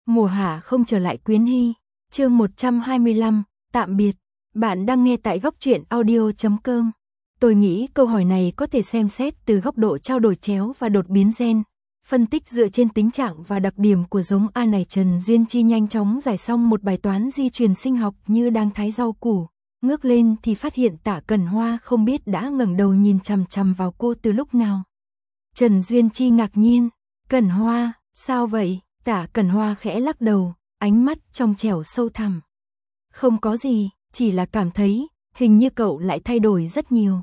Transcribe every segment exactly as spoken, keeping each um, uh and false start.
Mùa hạ không trở lại Quyến Hy, chương một trăm hai mươi lăm, tạm biệt. Bạn đang nghe tại góc truyện audio chấm com. Tôi nghĩ câu hỏi này có thể xem xét từ góc độ trao đổi chéo và đột biến gen. Phân tích dựa trên tính trạng và đặc điểm của giống A này, Trần Duyên Chi nhanh chóng giải xong một bài toán di truyền sinh học như đang thái rau củ. Ngước lên thì phát hiện Tạ Cẩn Hoa không biết đã ngẩng đầu nhìn chằm chằm vào cô từ lúc nào. Trần Duyên Chi ngạc nhiên, Cẩn Hoa, sao vậy? Tạ Cẩn Hoa khẽ lắc đầu, ánh mắt trong trẻo sâu thẳm. Không có gì, chỉ là cảm thấy, hình như cậu lại thay đổi rất nhiều.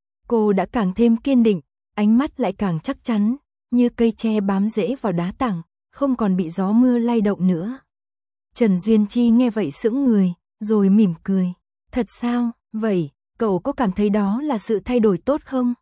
Cô đã càng thêm kiên định, ánh mắt lại càng chắc chắn, như cây tre bám rễ vào đá tảng, không còn bị gió mưa lay động nữa. Trần Duyên Chi nghe vậy sững người, rồi mỉm cười. Thật sao, vậy, cậu có cảm thấy đó là sự thay đổi tốt không?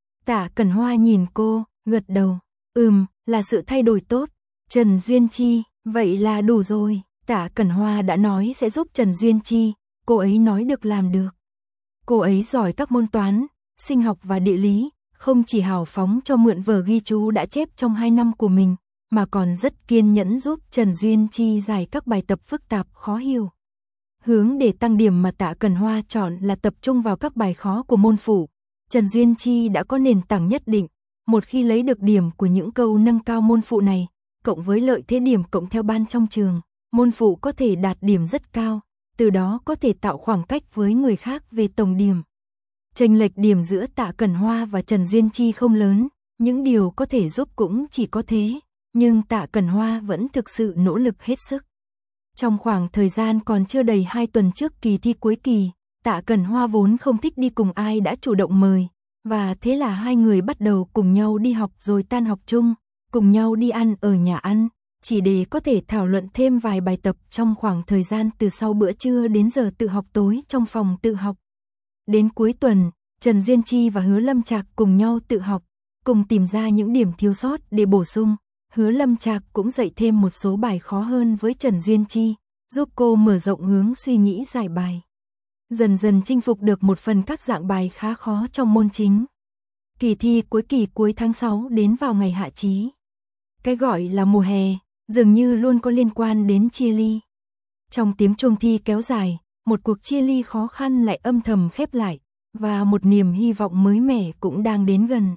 Tạ Cẩn Hoa nhìn cô, gật đầu. Ừm, là sự thay đổi tốt. Trần Duyên Chi, vậy là đủ rồi. Tạ Cẩn Hoa đã nói sẽ giúp Trần Duyên Chi, cô ấy nói được làm được. Cô ấy giỏi các môn toán, sinh học và địa lý, không chỉ hào phóng cho mượn vở ghi chú đã chép trong hai năm của mình, mà còn rất kiên nhẫn giúp Trần Duyên Chi giải các bài tập phức tạp khó hiểu. Hướng để tăng điểm mà Tạ Cẩn Hoa chọn là tập trung vào các bài khó của môn phụ. Trần Duyên Chi đã có nền tảng nhất định, một khi lấy được điểm của những câu nâng cao môn phụ này, cộng với lợi thế điểm cộng theo ban trong trường, môn phụ có thể đạt điểm rất cao, từ đó có thể tạo khoảng cách với người khác về tổng điểm. Chênh lệch điểm giữa Tạ Cẩn Hoa và Trần Duyên Chi không lớn, những điều có thể giúp cũng chỉ có thế, nhưng Tạ Cẩn Hoa vẫn thực sự nỗ lực hết sức. Trong khoảng thời gian còn chưa đầy hai tuần trước kỳ thi cuối kỳ, Tạ Cẩn Hoa vốn không thích đi cùng ai đã chủ động mời, và thế là hai người bắt đầu cùng nhau đi học rồi tan học chung, cùng nhau đi ăn ở nhà ăn, chỉ để có thể thảo luận thêm vài bài tập trong khoảng thời gian từ sau bữa trưa đến giờ tự học tối trong phòng tự học. Đến cuối tuần, Trần Duyên Chi và Hứa Lâm Trạc cùng nhau tự học, cùng tìm ra những điểm thiếu sót để bổ sung. Hứa Lâm Trạc cũng dạy thêm một số bài khó hơn với Trần Duyên Chi, giúp cô mở rộng hướng suy nghĩ giải bài. Dần dần chinh phục được một phần các dạng bài khá khó trong môn chính. Kỳ thi cuối kỳ cuối tháng sáu đến vào ngày hạ chí. Cái gọi là mùa hè, dường như luôn có liên quan đến chia ly. Trong tiếng chuông thi kéo dài, một cuộc chia ly khó khăn lại âm thầm khép lại, và một niềm hy vọng mới mẻ cũng đang đến gần.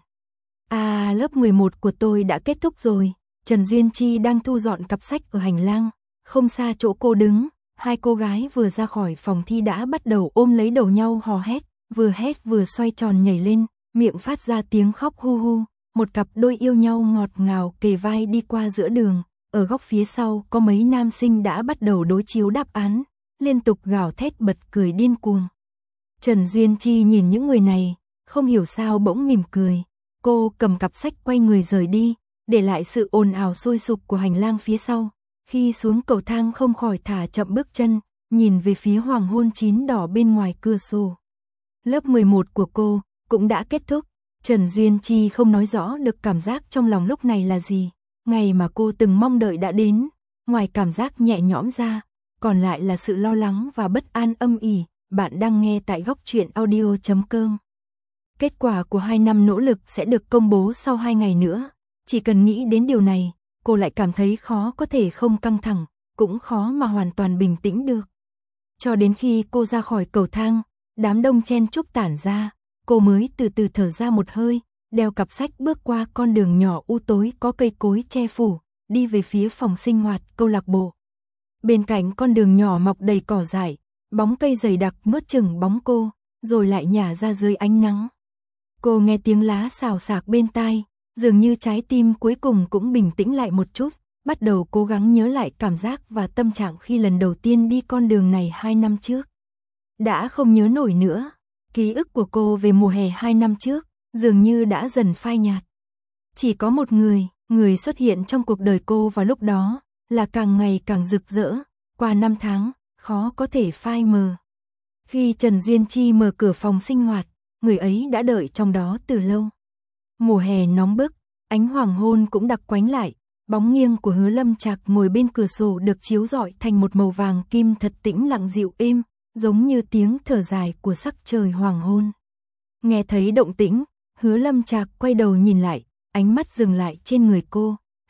À, lớp mười một của tôi đã kết thúc rồi. Trần Duyên Chi đang thu dọn cặp sách ở hành lang, không xa chỗ cô đứng, hai cô gái vừa ra khỏi phòng thi đã bắt đầu ôm lấy đầu nhau hò hét, vừa hét vừa xoay tròn nhảy lên, miệng phát ra tiếng khóc hu hu, một cặp đôi yêu nhau ngọt ngào kề vai đi qua giữa đường, ở góc phía sau có mấy nam sinh đã bắt đầu đối chiếu đáp án, liên tục gào thét bật cười điên cuồng. Trần Duyên Chi nhìn những người này, không hiểu sao bỗng mỉm cười, cô cầm cặp sách quay người rời đi, để lại sự ồn ào sôi sục của hành lang phía sau. Khi xuống cầu thang không khỏi thả chậm bước chân, nhìn về phía hoàng hôn chín đỏ bên ngoài cửa sổ. Lớp mười một của cô cũng đã kết thúc. Trần Duyên Chi không nói rõ được cảm giác trong lòng lúc này là gì. Ngày mà cô từng mong đợi đã đến, ngoài cảm giác nhẹ nhõm ra, còn lại là sự lo lắng và bất an âm ỉ. Bạn đang nghe tại góc truyện audio chấm com. Kết quả của hai năm nỗ lực sẽ được công bố sau hai ngày nữa. Chỉ cần nghĩ đến điều này, cô lại cảm thấy khó có thể không căng thẳng, cũng khó mà hoàn toàn bình tĩnh được. Cho đến khi cô ra khỏi cầu thang, đám đông chen chúc tản ra, cô mới từ từ thở ra một hơi, đeo cặp sách bước qua con đường nhỏ u tối có cây cối che phủ, đi về phía phòng sinh hoạt câu lạc bộ. Bên cạnh con đường nhỏ mọc đầy cỏ dại, bóng cây dày đặc nuốt chửng bóng cô, rồi lại nhả ra dưới ánh nắng. Cô nghe tiếng lá xào xạc bên tai, dường như trái tim cuối cùng cũng bình tĩnh lại một chút, bắt đầu cố gắng nhớ lại cảm giác và tâm trạng khi lần đầu tiên đi con đường này hai năm trước. Đã không nhớ nổi nữa, ký ức của cô về mùa hè hai năm trước, dường như đã dần phai nhạt. Chỉ có một người, người xuất hiện trong cuộc đời cô vào lúc đó, là càng ngày càng rực rỡ, qua năm tháng, khó có thể phai mờ. Khi Trần Duyên Chi mở cửa phòng sinh hoạt, người ấy đã đợi trong đó từ lâu. Mùa hè nóng bức, ánh hoàng hôn cũng đặc quánh lại, bóng nghiêng của Hứa Lâm Trạc ngồi bên cửa sổ được chiếu rọi thành một màu vàng kim thật tĩnh lặng dịu êm, giống như tiếng thở dài của sắc trời hoàng hôn. Nghe thấy động tĩnh, Hứa Lâm Trạc quay đầu nhìn lại, ánh mắt dừng lại trên người cô,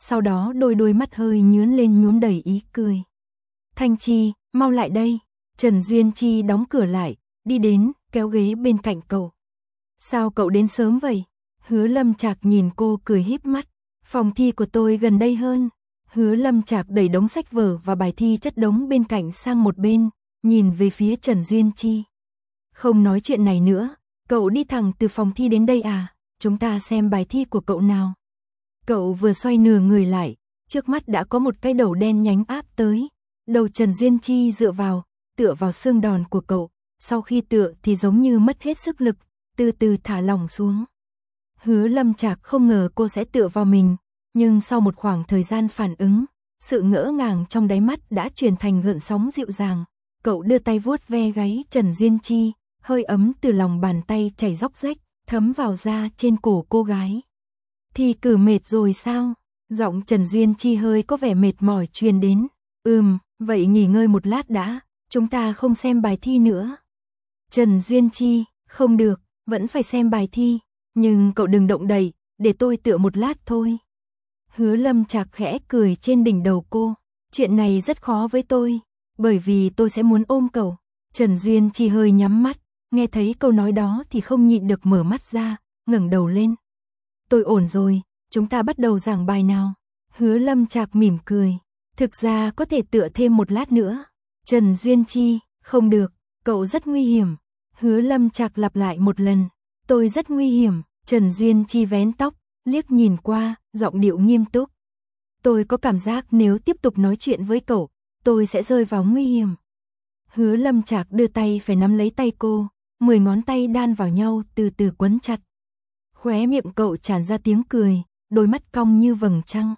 sau đó đôi đôi mắt hơi nhướng lên nhuốm đầy ý cười. Thanh Chi, mau lại đây. Trần Duyên Chi đóng cửa lại, đi đến, kéo ghế bên cạnh cậu. Sao cậu đến sớm vậy? Hứa Lâm Trạc nhìn cô cười híp mắt. Phòng thi của tôi gần đây hơn. Hứa Lâm Trạc đẩy đống sách vở và bài thi chất đống bên cạnh sang một bên, nhìn về phía Trần Duyên Chi. Không nói chuyện này nữa, cậu đi thẳng từ phòng thi đến đây à? Chúng ta xem bài thi của cậu nào. Cậu vừa xoay nửa người lại, trước mắt đã có một cái đầu đen nhánh áp tới. Đầu Trần Duyên Chi dựa vào, tựa vào xương đòn của cậu, sau khi tựa thì giống như mất hết sức lực, từ từ thả lỏng xuống. Hứa Lâm Trạc không ngờ cô sẽ tựa vào mình, nhưng sau một khoảng thời gian phản ứng, sự ngỡ ngàng trong đáy mắt đã chuyển thành gợn sóng dịu dàng. Cậu đưa tay vuốt ve gáy Trần Duyên Chi, hơi ấm từ lòng bàn tay chảy róc rách, thấm vào da trên cổ cô gái. Thì cử mệt rồi sao? Giọng Trần Duyên Chi hơi có vẻ mệt mỏi truyền đến. Ừm, vậy nghỉ ngơi một lát đã, chúng ta không xem bài thi nữa. Trần Duyên Chi, không được, vẫn phải xem bài thi, nhưng cậu đừng động đậy, để tôi tựa một lát thôi. Hứa Lâm Trạc khẽ cười trên đỉnh đầu cô, chuyện này rất khó với tôi, bởi vì tôi sẽ muốn ôm cậu. Trần Duyên Chi hơi nhắm mắt, nghe thấy câu nói đó thì không nhịn được mở mắt ra, ngẩng đầu lên. Tôi ổn rồi, chúng ta bắt đầu giảng bài nào. Hứa Lâm Trạc mỉm cười, thực ra có thể tựa thêm một lát nữa. Trần Duyên Chi, không được, cậu rất nguy hiểm. Hứa Lâm Trạc lặp lại một lần, tôi rất nguy hiểm. Trần Duyên Chi vén tóc, liếc nhìn qua, giọng điệu nghiêm túc. Tôi có cảm giác nếu tiếp tục nói chuyện với cậu, tôi sẽ rơi vào nguy hiểm. Hứa Lâm Trạc đưa tay phải nắm lấy tay cô, mười ngón tay đan vào nhau từ từ quấn chặt. Khóe miệng cậu tràn ra tiếng cười, đôi mắt cong như vầng trăng.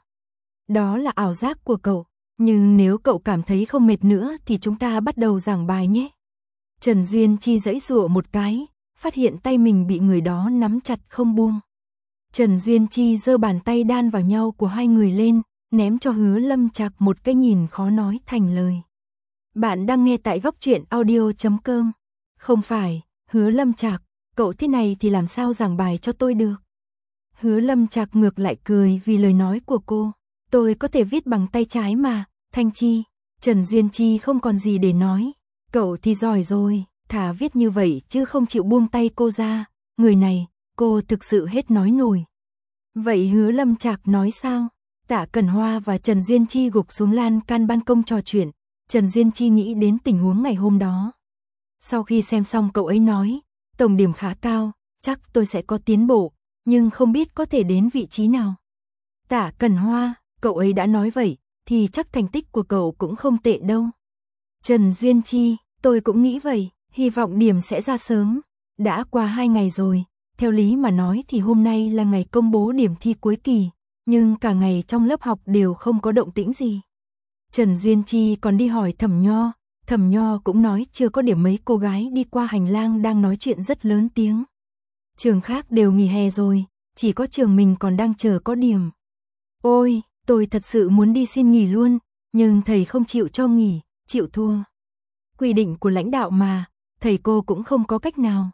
Đó là ảo giác của cậu, nhưng nếu cậu cảm thấy không mệt nữa thì chúng ta bắt đầu giảng bài nhé. Trần Duyên Chi giãy giụa một cái, phát hiện tay mình bị người đó nắm chặt không buông. Trần Duyên Chi giơ bàn tay đan vào nhau của hai người lên, ném cho Hứa Lâm Trạc một cái nhìn khó nói thành lời. Bạn đang nghe tại góc truyện audio chấm com. Không phải, Hứa Lâm Trạc, cậu thế này thì làm sao giảng bài cho tôi được? Hứa Lâm Trạc ngược lại cười vì lời nói của cô. Tôi có thể viết bằng tay trái mà, Thanh Chi. Trần Duyên Chi không còn gì để nói. Cậu thì giỏi rồi, thà viết như vậy chứ không chịu buông tay cô ra. Người này, cô thực sự hết nói nổi. Vậy Hứa Lâm Trạc nói sao? Tạ Cẩn Hoa và Trần Duyên Chi gục xuống lan can ban công trò chuyện. Trần Duyên Chi nghĩ đến tình huống ngày hôm đó. Sau khi xem xong cậu ấy nói, tổng điểm khá cao, chắc tôi sẽ có tiến bộ, nhưng không biết có thể đến vị trí nào. Tạ Cẩn Hoa, cậu ấy đã nói vậy, thì chắc thành tích của cậu cũng không tệ đâu. Trần Duyên Chi, tôi cũng nghĩ vậy, hy vọng điểm sẽ ra sớm. Đã qua hai ngày rồi, theo lý mà nói thì hôm nay là ngày công bố điểm thi cuối kỳ, nhưng cả ngày trong lớp học đều không có động tĩnh gì. Trần Duyên Chi còn đi hỏi Thẩm Nho, Thẩm Nho cũng nói chưa có điểm. Mấy cô gái đi qua hành lang đang nói chuyện rất lớn tiếng. Trường khác đều nghỉ hè rồi, chỉ có trường mình còn đang chờ có điểm. Ôi, tôi thật sự muốn đi xin nghỉ luôn, nhưng thầy không chịu cho nghỉ, chịu thua. Quy định của lãnh đạo mà, thầy cô cũng không có cách nào.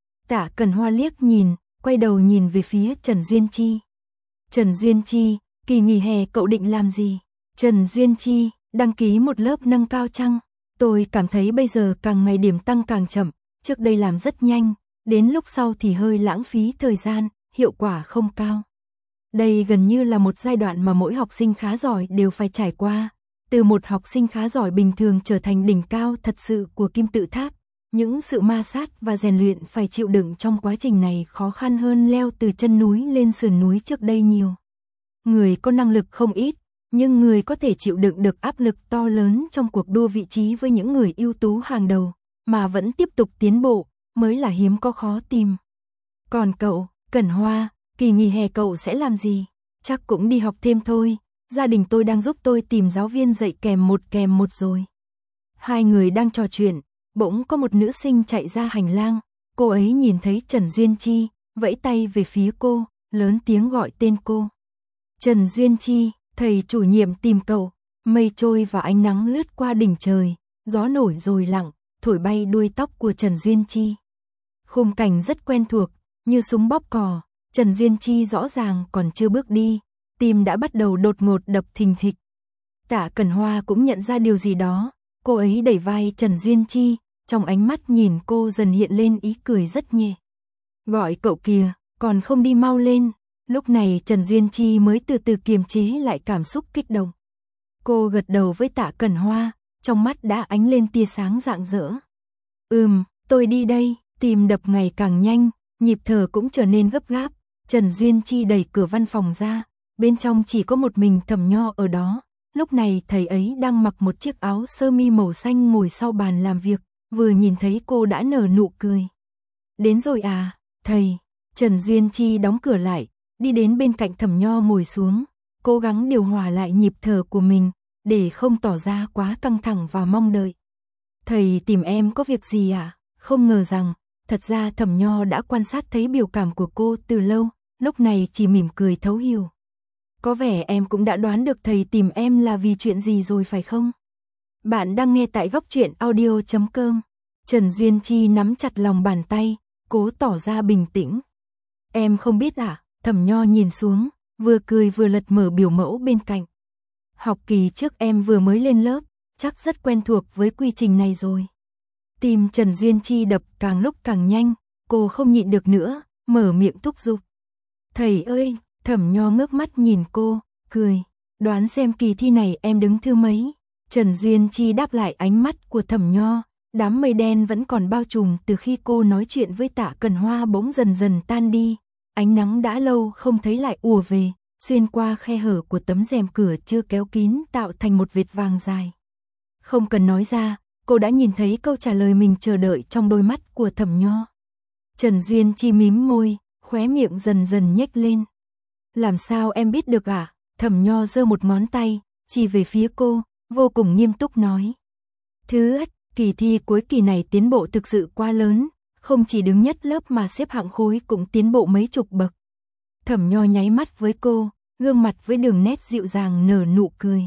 Tạ Cẩn Hoa liếc nhìn, quay đầu nhìn về phía Trần Duyên Chi. Trần Duyên Chi, kỳ nghỉ hè cậu định làm gì? Trần Duyên Chi, đăng ký một lớp nâng cao chăng? Tôi cảm thấy bây giờ càng ngày điểm tăng càng chậm, trước đây làm rất nhanh, đến lúc sau thì hơi lãng phí thời gian, hiệu quả không cao. Đây gần như là một giai đoạn mà mỗi học sinh khá giỏi đều phải trải qua. Từ một học sinh khá giỏi bình thường trở thành đỉnh cao thật sự của kim tự tháp. Những sự ma sát và rèn luyện phải chịu đựng trong quá trình này khó khăn hơn leo từ chân núi lên sườn núi trước đây nhiều. Người có năng lực không ít, nhưng người có thể chịu đựng được áp lực to lớn trong cuộc đua vị trí với những người ưu tú hàng đầu, mà vẫn tiếp tục tiến bộ, mới là hiếm có khó tìm. Còn cậu, Cẩn Hoa, kỳ nghỉ hè cậu sẽ làm gì? Chắc cũng đi học thêm thôi, gia đình tôi đang giúp tôi tìm giáo viên dạy kèm một kèm một rồi. Hai người đang trò chuyện, bỗng có một nữ sinh chạy ra hành lang, cô ấy nhìn thấy Trần Duyên Chi, vẫy tay về phía cô, lớn tiếng gọi tên cô. Trần Duyên Chi, thầy chủ nhiệm tìm cậu. Mây trôi và ánh nắng lướt qua đỉnh trời, gió nổi rồi lặng, thổi bay đuôi tóc của Trần Duyên Chi. Khung cảnh rất quen thuộc, như súng bóp cò, Trần Duyên Chi rõ ràng còn chưa bước đi, tim đã bắt đầu đột ngột đập thình thịch. Tạ Cẩn Hoa cũng nhận ra điều gì đó, cô ấy đẩy vai Trần Duyên Chi, trong ánh mắt nhìn cô dần hiện lên ý cười rất nhẹ. Gọi cậu kìa, còn không đi mau lên. Lúc này Trần Duyên Chi mới từ từ kiềm chế lại cảm xúc kích động. Cô gật đầu với Tạ Cẩn Hoa, trong mắt đã ánh lên tia sáng rạng rỡ. Ừm, tôi đi đây. Tim đập ngày càng nhanh, nhịp thở cũng trở nên gấp gáp. Trần Duyên Chi đẩy cửa văn phòng ra, bên trong chỉ có một mình Thẩm Nho ở đó. Lúc này thầy ấy đang mặc một chiếc áo sơ mi màu xanh ngồi sau bàn làm việc, vừa nhìn thấy cô đã nở nụ cười. Đến rồi à, thầy. Trần Duyên Chi đóng cửa lại, đi đến bên cạnh Thẩm Nho ngồi xuống, cố gắng điều hòa lại nhịp thở của mình, để không tỏ ra quá căng thẳng và mong đợi. Thầy tìm em có việc gì à? Không ngờ rằng, thật ra Thẩm Nho đã quan sát thấy biểu cảm của cô từ lâu, lúc này chỉ mỉm cười thấu hiểu. Có vẻ em cũng đã đoán được thầy tìm em là vì chuyện gì rồi phải không? Bạn đang nghe tại góc truyện audio chấm com. Trần Duyên Chi nắm chặt lòng bàn tay, cố tỏ ra bình tĩnh. Em không biết à? Thẩm Nho nhìn xuống, vừa cười vừa lật mở biểu mẫu bên cạnh. Học kỳ trước em vừa mới lên lớp, chắc rất quen thuộc với quy trình này rồi. Tim Trần Duyên Chi đập càng lúc càng nhanh, cô không nhịn được nữa, mở miệng thúc giục. Thầy ơi, Thẩm Nho ngước mắt nhìn cô, cười. Đoán xem kỳ thi này em đứng thứ mấy? Trần Duyên Chi đáp lại ánh mắt của Thẩm Nho, đám mây đen vẫn còn bao trùm từ khi cô nói chuyện với Tạ Cẩn Hoa bỗng dần dần tan đi. Ánh nắng đã lâu không thấy lại ùa về, xuyên qua khe hở của tấm rèm cửa chưa kéo kín tạo thành một vệt vàng dài. Không cần nói ra, cô đã nhìn thấy câu trả lời mình chờ đợi trong đôi mắt của Thẩm Nho. Trần Duyên Chi mím môi, khóe miệng dần dần nhếch lên. Làm sao em biết được à? Thẩm Nho giơ một ngón tay, chỉ về phía cô, vô cùng nghiêm túc nói. Thứ ất, kỳ thi cuối kỳ này tiến bộ thực sự quá lớn, không chỉ đứng nhất lớp mà xếp hạng khối cũng tiến bộ mấy chục bậc. Thẩm Nho nháy mắt với cô, gương mặt với đường nét dịu dàng nở nụ cười.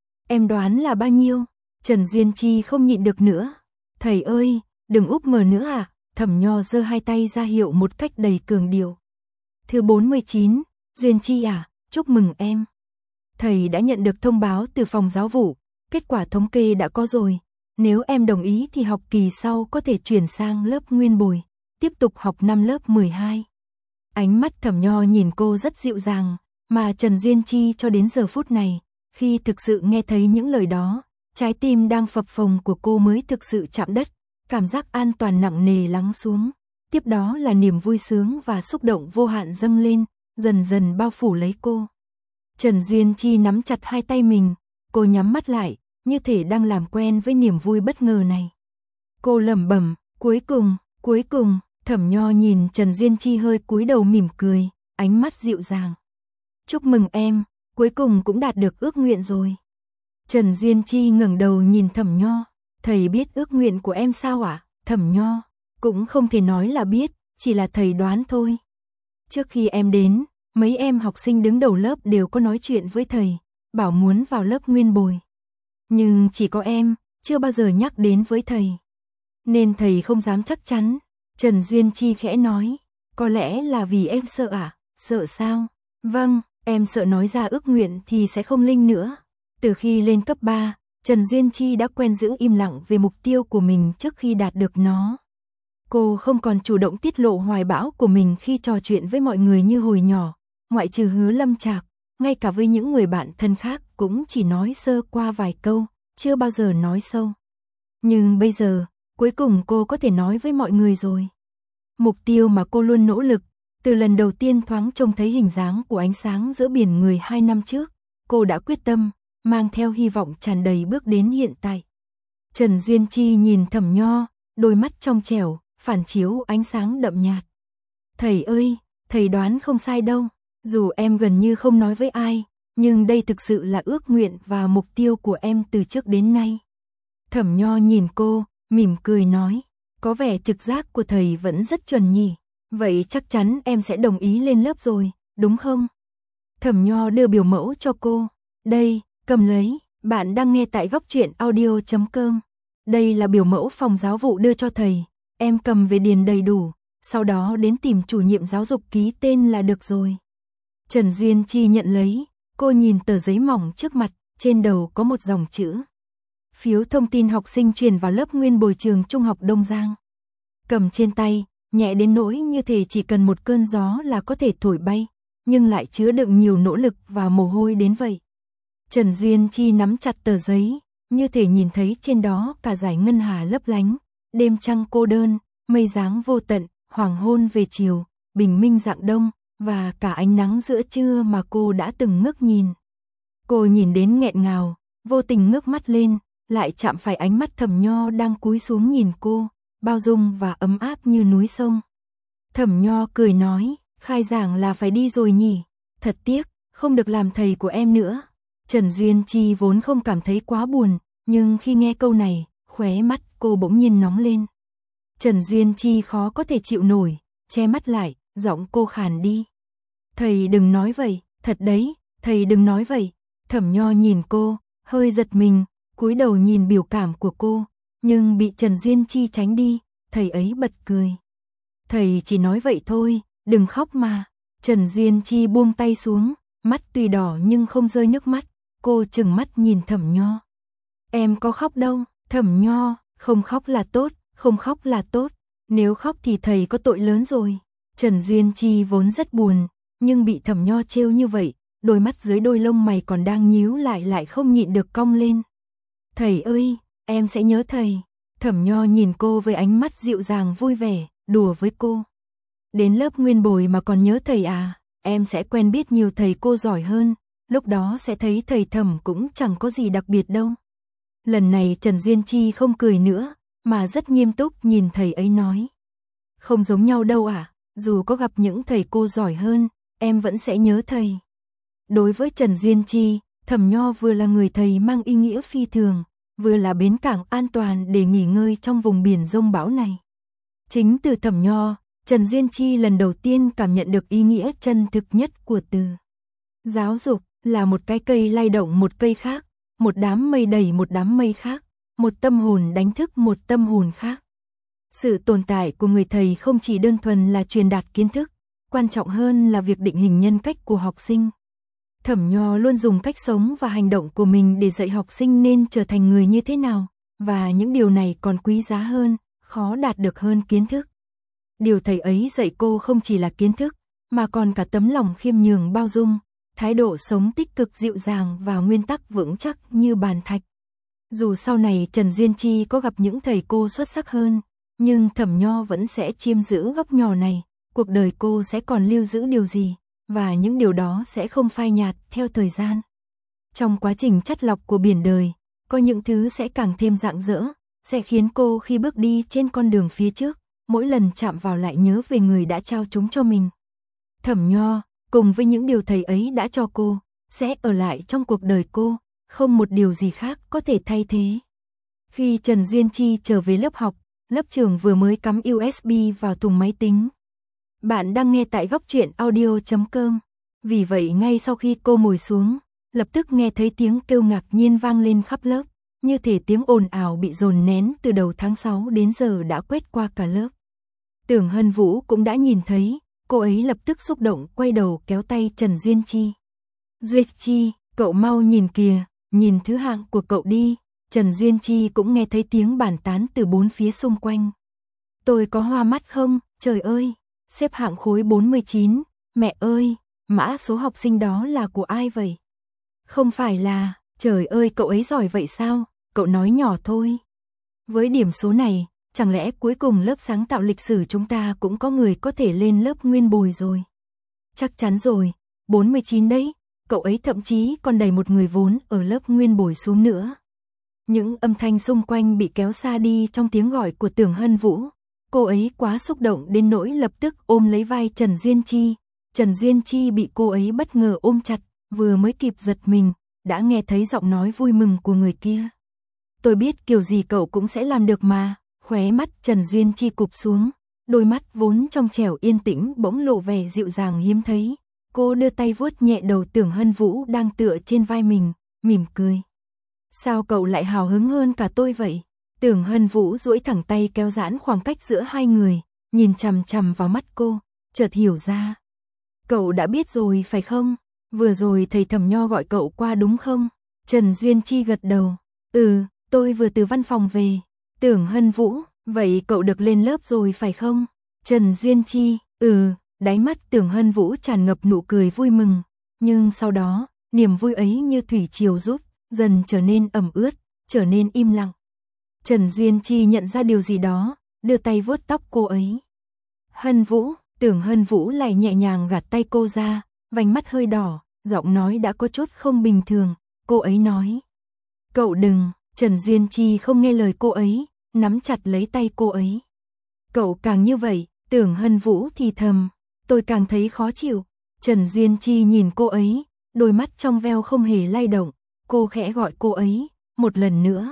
Em đoán là bao nhiêu? Trần Duyên Chi không nhịn được nữa. Thầy ơi, đừng úp mờ nữa à? Thẩm Nho giơ hai tay ra hiệu một cách đầy cường điệu. Thứ bốn mươi chín, Duyên Chi à, chúc mừng em. Thầy đã nhận được thông báo từ phòng giáo vụ, kết quả thống kê đã có rồi. Nếu em đồng ý thì học kỳ sau có thể chuyển sang lớp nguyên bồi, tiếp tục học năm lớp mười hai. Ánh mắt Thẩm Nho nhìn cô rất dịu dàng, mà Trần Duyên Chi cho đến giờ phút này, khi thực sự nghe thấy những lời đó, trái tim đang phập phồng của cô mới thực sự chạm đất, cảm giác an toàn nặng nề lắng xuống. Tiếp đó là niềm vui sướng và xúc động vô hạn dâng lên, dần dần bao phủ lấy cô. Trần Duyên Chi nắm chặt hai tay mình, cô nhắm mắt lại, như thể đang làm quen với niềm vui bất ngờ này. Cô lẩm bẩm, cuối cùng, cuối cùng. Thẩm Nho nhìn Trần Duyên Chi hơi cúi đầu mỉm cười, ánh mắt dịu dàng. Chúc mừng em, cuối cùng cũng đạt được ước nguyện rồi. Trần Duyên Chi ngẩng đầu nhìn Thẩm Nho, thầy biết ước nguyện của em sao ạ? À? Thẩm Nho, cũng không thể nói là biết, chỉ là thầy đoán thôi. Trước khi em đến, mấy em học sinh đứng đầu lớp đều có nói chuyện với thầy, bảo muốn vào lớp nguyên bồi. Nhưng chỉ có em, chưa bao giờ nhắc đến với thầy. Nên thầy không dám chắc chắn. Trần Duyên Chi khẽ nói, có lẽ là vì em sợ à? Sợ sao? Vâng, em sợ nói ra ước nguyện thì sẽ không linh nữa. Từ khi lên cấp ba, Trần Duyên Chi đã quen giữ im lặng về mục tiêu của mình trước khi đạt được nó. Cô không còn chủ động tiết lộ hoài bão của mình khi trò chuyện với mọi người như hồi nhỏ, ngoại trừ Hứa Lâm Trạc, ngay cả với những người bạn thân khác cũng chỉ nói sơ qua vài câu, chưa bao giờ nói sâu. Nhưng bây giờ, cuối cùng cô có thể nói với mọi người rồi. Mục tiêu mà cô luôn nỗ lực, từ lần đầu tiên thoáng trông thấy hình dáng của ánh sáng giữa biển người hai năm trước, cô đã quyết tâm, mang theo hy vọng tràn đầy bước đến hiện tại. Trần Duyên Chi nhìn Thẩm Nho, đôi mắt trong trẻo, phản chiếu ánh sáng đậm nhạt. Thầy ơi, thầy đoán không sai đâu, dù em gần như không nói với ai, nhưng đây thực sự là ước nguyện và mục tiêu của em từ trước đến nay. Thẩm Nho nhìn cô, mỉm cười nói, có vẻ trực giác của thầy vẫn rất chuẩn nhỉ, vậy chắc chắn em sẽ đồng ý lên lớp rồi, đúng không? Thẩm Nho đưa biểu mẫu cho cô, đây, cầm lấy, bạn đang nghe tại góc truyện audio chấm com. Đây là biểu mẫu phòng giáo vụ đưa cho thầy, em cầm về điền đầy đủ, sau đó đến tìm chủ nhiệm giáo dục ký tên là được rồi. Trần Duyên Chi nhận lấy, Cô nhìn tờ giấy mỏng trước mặt, trên đầu có một dòng chữ. Phiếu thông tin học sinh chuyển vào lớp nguyên bồi trường Trung học Đông Giang. Cầm trên tay, nhẹ đến nỗi như thể chỉ cần một cơn gió là có thể thổi bay, nhưng lại chứa đựng nhiều nỗ lực và mồ hôi đến vậy. Trần Duyên Chi nắm chặt tờ giấy, như thể nhìn thấy trên đó cả dải ngân hà lấp lánh, đêm trăng cô đơn, mây dáng vô tận, hoàng hôn về chiều, bình minh rạng đông, và cả ánh nắng giữa trưa mà cô đã từng ngước nhìn. Cô nhìn đến nghẹn ngào, vô tình ngước mắt lên, lại chạm phải ánh mắt Thẩm Nho đang cúi xuống nhìn cô, bao dung và ấm áp như núi sông. Thẩm Nho cười nói, khai giảng là phải đi rồi nhỉ, thật tiếc, không được làm thầy của em nữa. Trần Duyên Chi vốn không cảm thấy quá buồn, nhưng khi nghe câu này, khóe mắt cô bỗng nhiên nóng lên. Trần Duyên Chi khó có thể chịu nổi, che mắt lại, giọng cô khàn đi. Thầy đừng nói vậy, thật đấy, thầy đừng nói vậy. Thẩm Nho nhìn cô, hơi giật mình, cúi đầu nhìn biểu cảm của cô, nhưng bị Trần Duyên Chi tránh đi, thầy ấy bật cười. Thầy chỉ nói vậy thôi, đừng khóc mà. Trần Duyên Chi buông tay xuống, mắt tuy đỏ nhưng không rơi nước mắt, cô trừng mắt nhìn Thẩm Nho. Em có khóc đâu, Thẩm Nho, không khóc là tốt, không khóc là tốt, nếu khóc thì thầy có tội lớn rồi. Trần Duyên Chi vốn rất buồn, nhưng bị Thẩm Nho trêu như vậy, đôi mắt dưới đôi lông mày còn đang nhíu lại lại không nhịn được cong lên. Thầy ơi, em sẽ nhớ thầy. Thẩm Nho nhìn cô với ánh mắt dịu dàng vui vẻ, đùa với cô. Đến lớp nguyên bồi mà còn nhớ thầy à, em sẽ quen biết nhiều thầy cô giỏi hơn, lúc đó sẽ thấy thầy Thẩm cũng chẳng có gì đặc biệt đâu. Lần này Trần Duyên Chi không cười nữa, mà rất nghiêm túc nhìn thầy ấy nói. Không giống nhau đâu à, dù có gặp những thầy cô giỏi hơn, em vẫn sẽ nhớ thầy. Đối với Trần Duyên Chi, Thẩm Nho vừa là người thầy mang ý nghĩa phi thường, vừa là bến cảng an toàn để nghỉ ngơi trong vùng biển giông bão này. Chính từ Thẩm Nho, Trần Duyên Chi lần đầu tiên cảm nhận được ý nghĩa chân thực nhất của từ. Giáo dục là một cái cây lay động một cây khác, một đám mây đẩy một đám mây khác, một tâm hồn đánh thức một tâm hồn khác. Sự tồn tại của người thầy không chỉ đơn thuần là truyền đạt kiến thức, quan trọng hơn là việc định hình nhân cách của học sinh. Thẩm Nho luôn dùng cách sống và hành động của mình để dạy học sinh nên trở thành người như thế nào, và những điều này còn quý giá hơn, khó đạt được hơn kiến thức. Điều thầy ấy dạy cô không chỉ là kiến thức, mà còn cả tấm lòng khiêm nhường bao dung, thái độ sống tích cực dịu dàng và nguyên tắc vững chắc như bàn thạch. Dù sau này Trần Duyên Chi có gặp những thầy cô xuất sắc hơn, nhưng Thẩm Nho vẫn sẽ chiêm giữ góc nhỏ này, cuộc đời cô sẽ còn lưu giữ điều gì, và những điều đó sẽ không phai nhạt theo thời gian. Trong quá trình chắt lọc của biển đời, có những thứ sẽ càng thêm rạng rỡ, sẽ khiến cô khi bước đi trên con đường phía trước, mỗi lần chạm vào lại nhớ về người đã trao chúng cho mình. Thẩm Nho, cùng với những điều thầy ấy đã cho cô, sẽ ở lại trong cuộc đời cô, không một điều gì khác có thể thay thế. Khi Trần Duyên Chi trở về lớp học, lớp trưởng vừa mới cắm u ét bê vào thùng máy tính. Bạn đang nghe tại góc truyện audio chấm com. Vì vậy ngay sau khi cô ngồi xuống, lập tức nghe thấy tiếng kêu ngạc nhiên vang lên khắp lớp, như thể tiếng ồn ào bị dồn nén từ đầu tháng sáu đến giờ đã quét qua cả lớp. Tưởng Hân Vũ cũng đã nhìn thấy, cô ấy lập tức xúc động quay đầu kéo tay Trần Duyên Chi. Duyên Chi, cậu mau nhìn kìa, nhìn thứ hạng của cậu đi. Trần Duyên Chi cũng nghe thấy tiếng bàn tán từ bốn phía xung quanh. Tôi có hoa mắt không? Trời ơi, xếp hạng khối bốn mươi chín, mẹ ơi, mã số học sinh đó là của ai vậy? Không phải là, trời ơi cậu ấy giỏi vậy sao? Cậu nói nhỏ thôi. Với điểm số này, chẳng lẽ cuối cùng lớp sáng tạo lịch sử chúng ta cũng có người có thể lên lớp nguyên bồi rồi? Chắc chắn rồi, bốn mươi chín đấy, cậu ấy thậm chí còn đẩy một người vốn ở lớp nguyên bồi xuống nữa. Những âm thanh xung quanh bị kéo xa đi trong tiếng gọi của Tưởng Hân Vũ. Cô ấy quá xúc động đến nỗi lập tức ôm lấy vai Trần Duyên Chi. Trần Duyên Chi bị cô ấy bất ngờ ôm chặt, vừa mới kịp giật mình, đã nghe thấy giọng nói vui mừng của người kia. Tôi biết kiểu gì cậu cũng sẽ làm được mà. Khóe mắt Trần Duyên Chi cụp xuống, đôi mắt vốn trong trẻo yên tĩnh bỗng lộ vẻ dịu dàng hiếm thấy. Cô đưa tay vuốt nhẹ đầu Tưởng Hân Vũ đang tựa trên vai mình, mỉm cười. Sao cậu lại hào hứng hơn cả tôi vậy? Tưởng Hân Vũ duỗi thẳng tay kéo giãn khoảng cách giữa hai người, nhìn chằm chằm vào mắt cô, chợt hiểu ra. Cậu đã biết rồi phải không? Vừa rồi thầy Thẩm Nho gọi cậu qua đúng không? Trần Duyên Chi gật đầu. Ừ, tôi vừa từ văn phòng về. Tưởng Hân Vũ, vậy cậu được lên lớp rồi phải không? Trần Duyên Chi, ừ, đáy mắt Tưởng Hân Vũ tràn ngập nụ cười vui mừng. Nhưng sau đó, niềm vui ấy như thủy triều rút, dần trở nên ẩm ướt, trở nên im lặng. Trần Duyên Chi nhận ra điều gì đó, đưa tay vuốt tóc cô ấy. Hân Vũ, Tưởng Hân Vũ lại nhẹ nhàng gạt tay cô ra, vành mắt hơi đỏ, giọng nói đã có chút không bình thường, cô ấy nói. Cậu đừng, Trần Duyên Chi không nghe lời cô ấy, nắm chặt lấy tay cô ấy. Cậu càng như vậy, Tưởng Hân Vũ thì thầm, tôi càng thấy khó chịu. Trần Duyên Chi nhìn cô ấy, đôi mắt trong veo không hề lay động, cô khẽ gọi cô ấy, một lần nữa.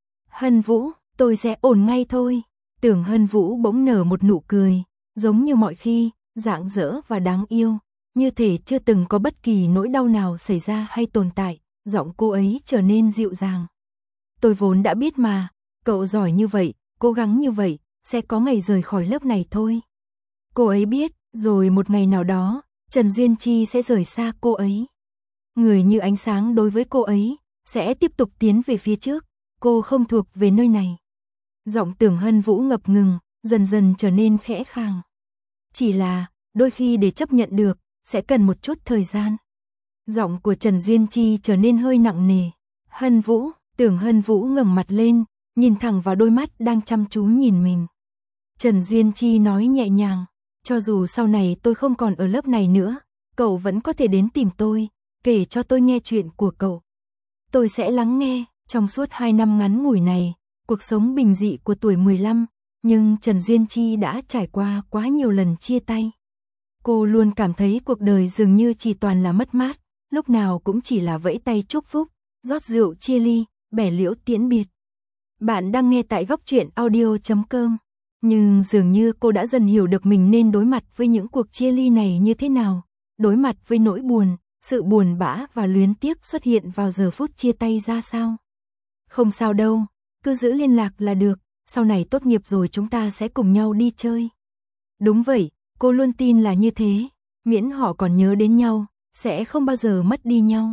Hân Vũ, tôi sẽ ổn ngay thôi. Tưởng Hân Vũ bỗng nở một nụ cười, giống như mọi khi, rạng rỡ và đáng yêu, như thể chưa từng có bất kỳ nỗi đau nào xảy ra hay tồn tại, giọng cô ấy trở nên dịu dàng. Tôi vốn đã biết mà, cậu giỏi như vậy, cố gắng như vậy, sẽ có ngày rời khỏi lớp này thôi. Cô ấy biết, rồi một ngày nào đó, Trần Duyên Chi sẽ rời xa cô ấy. Người như ánh sáng đối với cô ấy, sẽ tiếp tục tiến về phía trước, cô không thuộc về nơi này. Giọng Tưởng Hân Vũ ngập ngừng, dần dần trở nên khẽ khàng. Chỉ là, đôi khi để chấp nhận được, sẽ cần một chút thời gian. Giọng của Trần Duyên Chi trở nên hơi nặng nề. Hân Vũ, Tưởng Hân Vũ ngẩng mặt lên, nhìn thẳng vào đôi mắt đang chăm chú nhìn mình. Trần Duyên Chi nói nhẹ nhàng, cho dù sau này tôi không còn ở lớp này nữa, cậu vẫn có thể đến tìm tôi, kể cho tôi nghe chuyện của cậu. Tôi sẽ lắng nghe. Trong suốt hai năm ngắn ngủi này, cuộc sống bình dị của tuổi mười lăm, nhưng Trần Duyên Chi đã trải qua quá nhiều lần chia tay. Cô luôn cảm thấy cuộc đời dường như chỉ toàn là mất mát, lúc nào cũng chỉ là vẫy tay chúc phúc, rót rượu chia ly, bẻ liễu tiễn biệt. Bạn đang nghe tại góc truyện audio chấm com, nhưng dường như cô đã dần hiểu được mình nên đối mặt với những cuộc chia ly này như thế nào, đối mặt với nỗi buồn, sự buồn bã và luyến tiếc xuất hiện vào giờ phút chia tay ra sao. Không sao đâu, cứ giữ liên lạc là được, sau này tốt nghiệp rồi chúng ta sẽ cùng nhau đi chơi. Đúng vậy, cô luôn tin là như thế, miễn họ còn nhớ đến nhau, sẽ không bao giờ mất đi nhau.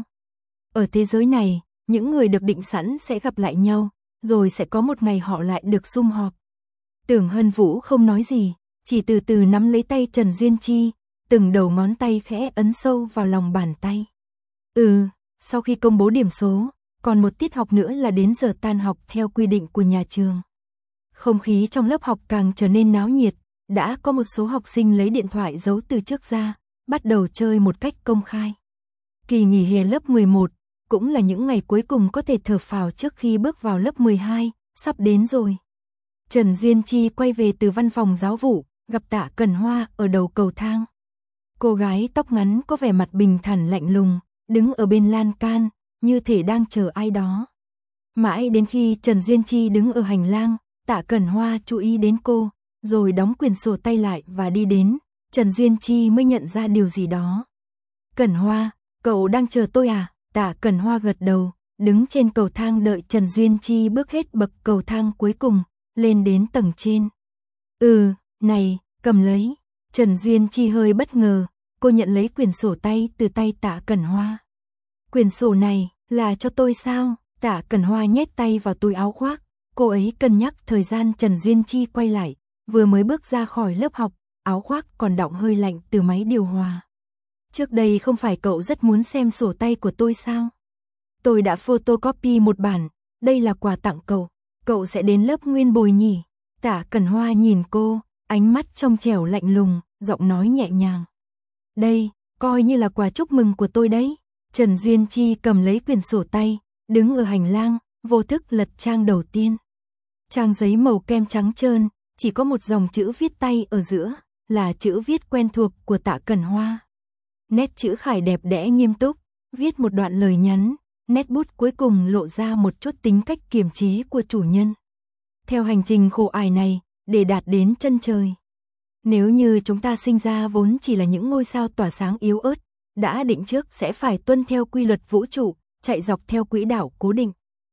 Ở thế giới này, những người được định sẵn sẽ gặp lại nhau, rồi sẽ có một ngày họ lại được sum họp. Tưởng Hân Vũ không nói gì, chỉ từ từ nắm lấy tay Trần Duyên Chi, từng đầu ngón tay khẽ ấn sâu vào lòng bàn tay. Ừ, sau khi công bố điểm số, còn một tiết học nữa là đến giờ tan học theo quy định của nhà trường. Không khí trong lớp học càng trở nên náo nhiệt, đã có một số học sinh lấy điện thoại giấu từ trước ra, bắt đầu chơi một cách công khai. Kỳ nghỉ hè lớp mười một, cũng là những ngày cuối cùng có thể thở phào trước khi bước vào lớp mười hai, sắp đến rồi. Trần Duyên Chi quay về từ văn phòng giáo vụ, gặp Tạ Cần Hoa ở đầu cầu thang. Cô gái tóc ngắn có vẻ mặt bình thản lạnh lùng, đứng ở bên lan can, như thể đang chờ ai đó. Mãi đến khi Trần Duyên Chi đứng ở hành lang, Tạ Cần Hoa chú ý đến cô, rồi đóng quyển sổ tay lại và đi đến, Trần Duyên Chi mới nhận ra điều gì đó. Cần Hoa, cậu đang chờ tôi à? Tạ Cần Hoa gật đầu, đứng trên cầu thang đợi Trần Duyên Chi bước hết bậc cầu thang cuối cùng, lên đến tầng trên. Ừ, này, cầm lấy. Trần Duyên Chi hơi bất ngờ, cô nhận lấy quyển sổ tay từ tay Tạ Cần Hoa. Quyển sổ này, là cho tôi sao? Tạ Cần Hoa nhét tay vào túi áo khoác, cô ấy cân nhắc thời gian Trần Duyên Chi quay lại, vừa mới bước ra khỏi lớp học, áo khoác còn đọng hơi lạnh từ máy điều hòa. Trước đây không phải cậu rất muốn xem sổ tay của tôi sao? Tôi đã photocopy một bản, đây là quà tặng cậu, cậu sẽ đến lớp nguyên bồi nhỉ? Tạ Cần Hoa nhìn cô, ánh mắt trong trẻo lạnh lùng, giọng nói nhẹ nhàng. Đây, coi như là quà chúc mừng của tôi đấy. Trần Duyên Chi cầm lấy quyển sổ tay, đứng ở hành lang, vô thức lật trang đầu tiên. Trang giấy màu kem trắng trơn, chỉ có một dòng chữ viết tay ở giữa, là chữ viết quen thuộc của Tạ Cần Hoa. Nét chữ khải đẹp đẽ nghiêm túc, viết một đoạn lời nhắn, nét bút cuối cùng lộ ra một chút tính cách kiềm chế của chủ nhân. Theo hành trình khổ ải này, để đạt đến chân trời. Nếu như chúng ta sinh ra vốn chỉ là những ngôi sao tỏa sáng yếu ớt, đã định trước sẽ phải tuân theo quy luật vũ trụ, chạy dọc theo quỹ đạo cố định.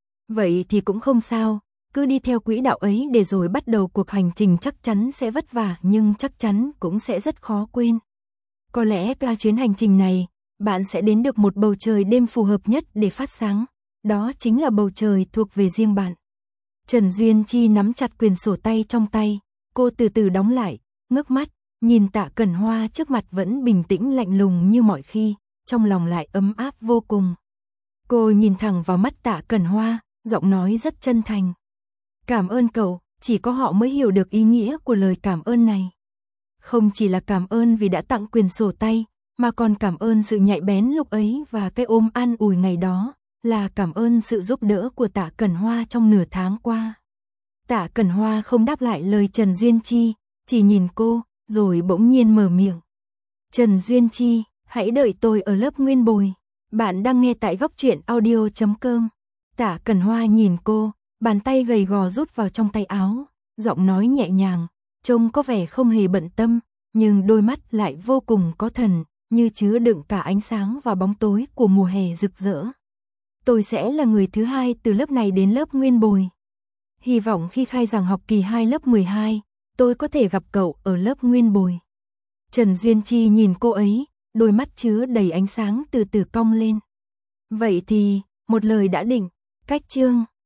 Vậy thì cũng không sao, cứ đi theo quỹ đạo ấy để rồi bắt đầu cuộc hành trình chắc chắn sẽ vất vả nhưng chắc chắn cũng sẽ rất khó quên. Có lẽ qua chuyến hành trình này, bạn sẽ đến được một bầu trời đêm phù hợp nhất để phát sáng. Đó chính là bầu trời thuộc về riêng bạn. Trần Duyên Chi nắm chặt quyển sổ tay trong tay, cô từ từ đóng lại, ngước mắt, nhìn Tạ Cẩn Hoa trước mặt vẫn bình tĩnh lạnh lùng như mọi khi, trong lòng lại ấm áp vô cùng. Cô nhìn thẳng vào mắt Tạ Cẩn Hoa, giọng nói rất chân thành. Cảm ơn cậu, chỉ có họ mới hiểu được ý nghĩa của lời cảm ơn này. Không chỉ là cảm ơn vì đã tặng quyền sổ tay, mà còn cảm ơn sự nhạy bén lúc ấy và cái ôm an ủi ngày đó, là cảm ơn sự giúp đỡ của Tạ Cẩn Hoa trong nửa tháng qua. Tạ Cẩn Hoa không đáp lại lời Trần Duyên Chi, chỉ nhìn cô, rồi bỗng nhiên mở miệng. Trần Duyên Chi, hãy đợi tôi ở lớp nguyên bồi. Bạn đang nghe tại góc truyện audio chấm com. Tạ Cẩn Hoa nhìn cô, bàn tay gầy gò rút vào trong tay áo, giọng nói nhẹ nhàng, trông có vẻ không hề bận tâm, nhưng đôi mắt lại vô cùng có thần, như chứa đựng cả ánh sáng và bóng tối của mùa hè rực rỡ. Tôi sẽ là người thứ hai từ lớp này đến lớp nguyên bồi. Hy vọng khi khai giảng học kỳ hai lớp mười hai, tôi có thể gặp cậu ở lớp nguyên bồi. Trần Duyên Chi nhìn cô ấy, đôi mắt chứa đầy ánh sáng từ từ cong lên. Vậy thì, một lời đã định, cách chương.